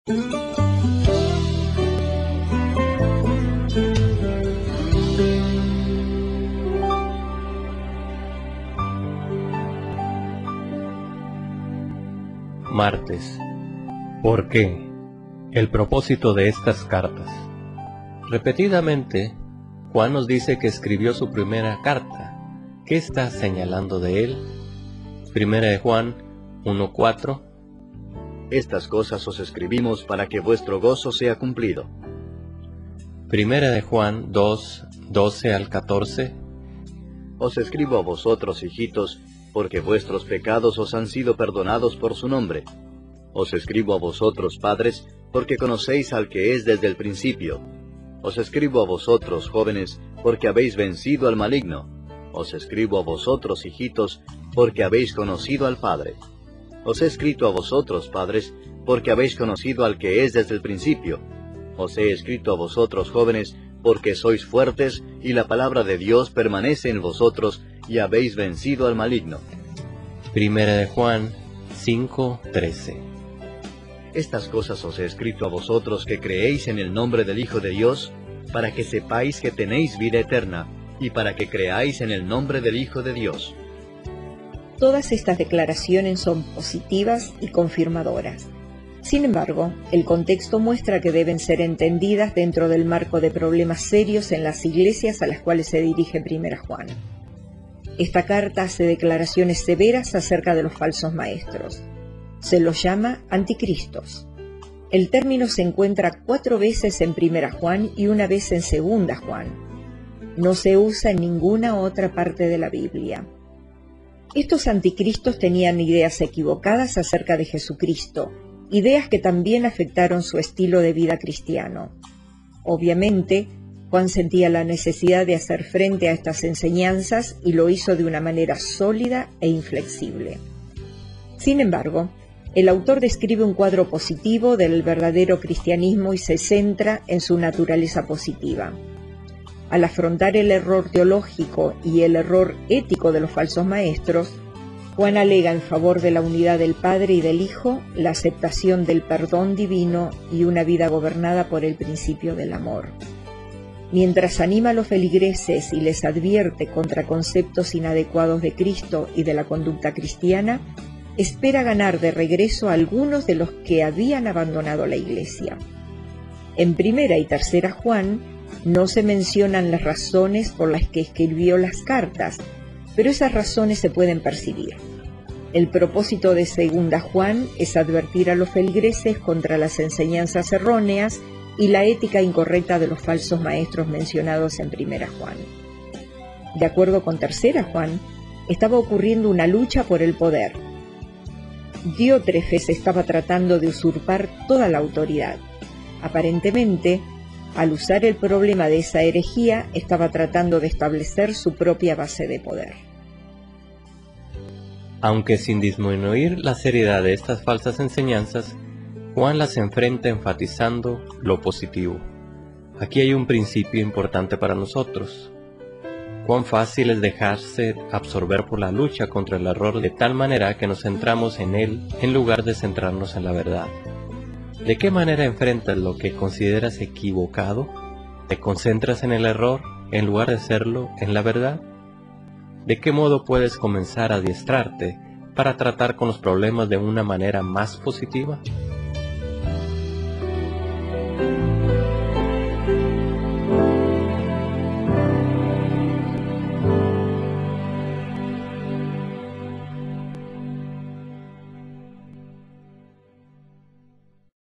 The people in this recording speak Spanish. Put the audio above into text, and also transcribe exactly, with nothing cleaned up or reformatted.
Martes. ¿Por qué? El propósito de estas cartas. Repetidamente, Juan nos dice que escribió su primera carta. ¿Qué está señalando de él? Primera de Juan uno cuatro. Estas cosas os escribimos para que vuestro gozo sea cumplido. Primera de Juan dos doce al catorce. Os escribo a vosotros, hijitos, porque vuestros pecados os han sido perdonados por su nombre. Os escribo a vosotros, padres, porque conocéis al que es desde el principio. Os escribo a vosotros, jóvenes, porque habéis vencido al maligno. Os escribo a vosotros, hijitos, porque habéis conocido al Padre. Os he escrito a vosotros, padres, porque habéis conocido al que es desde el principio. Os he escrito a vosotros, jóvenes, porque sois fuertes, y la palabra de Dios permanece en vosotros, y habéis vencido al maligno. Primera de Juan cinco trece. Estas cosas os he escrito a vosotros que creéis en el nombre del Hijo de Dios, para que sepáis que tenéis vida eterna, y para que creáis en el nombre del Hijo de Dios. Todas estas declaraciones son positivas y confirmadoras. Sin embargo, el contexto muestra que deben ser entendidas dentro del marco de problemas serios en las iglesias a las cuales se dirige Primera Juan. Esta carta hace declaraciones severas acerca de los falsos maestros. Se los llama anticristos. El término se encuentra cuatro veces en Primera Juan y una vez en Segunda Juan. No se usa en ninguna otra parte de la Biblia. Estos anticristos tenían ideas equivocadas acerca de Jesucristo, ideas que también afectaron su estilo de vida cristiano. Obviamente, Juan sentía la necesidad de hacer frente a estas enseñanzas y lo hizo de una manera sólida e inflexible. Sin embargo, el autor describe un cuadro positivo del verdadero cristianismo y se centra en su naturaleza positiva. Al afrontar el error teológico y el error ético de los falsos maestros, Juan alega en favor de la unidad del Padre y del Hijo, la aceptación del perdón divino y una vida gobernada por el principio del amor. Mientras anima a los feligreses y les advierte contra conceptos inadecuados de Cristo y de la conducta cristiana, espera ganar de regreso a algunos de los que habían abandonado la Iglesia. En Primera y Tercera Juan no se mencionan las razones por las que escribió las cartas, pero esas razones se pueden percibir. El propósito de Segunda Juan es advertir a los feligreses contra las enseñanzas erróneas y la ética incorrecta de los falsos maestros mencionados en Primera Juan. De acuerdo con Tercera Juan, estaba ocurriendo una lucha por el poder. Diótrefes estaba tratando de usurpar toda la autoridad. Aparentemente, al usar el problema de esa herejía, estaba tratando de establecer su propia base de poder. Aunque sin disminuir la seriedad de estas falsas enseñanzas, Juan las enfrenta enfatizando lo positivo. Aquí hay un principio importante para nosotros. Cuán fácil es dejarse absorber por la lucha contra el error de tal manera que nos centramos en él en lugar de centrarnos en la verdad. ¿De qué manera enfrentas lo que consideras equivocado? ¿Te concentras en el error en lugar de hacerlo en la verdad? ¿De qué modo puedes comenzar a adiestrarte para tratar con los problemas de una manera más positiva?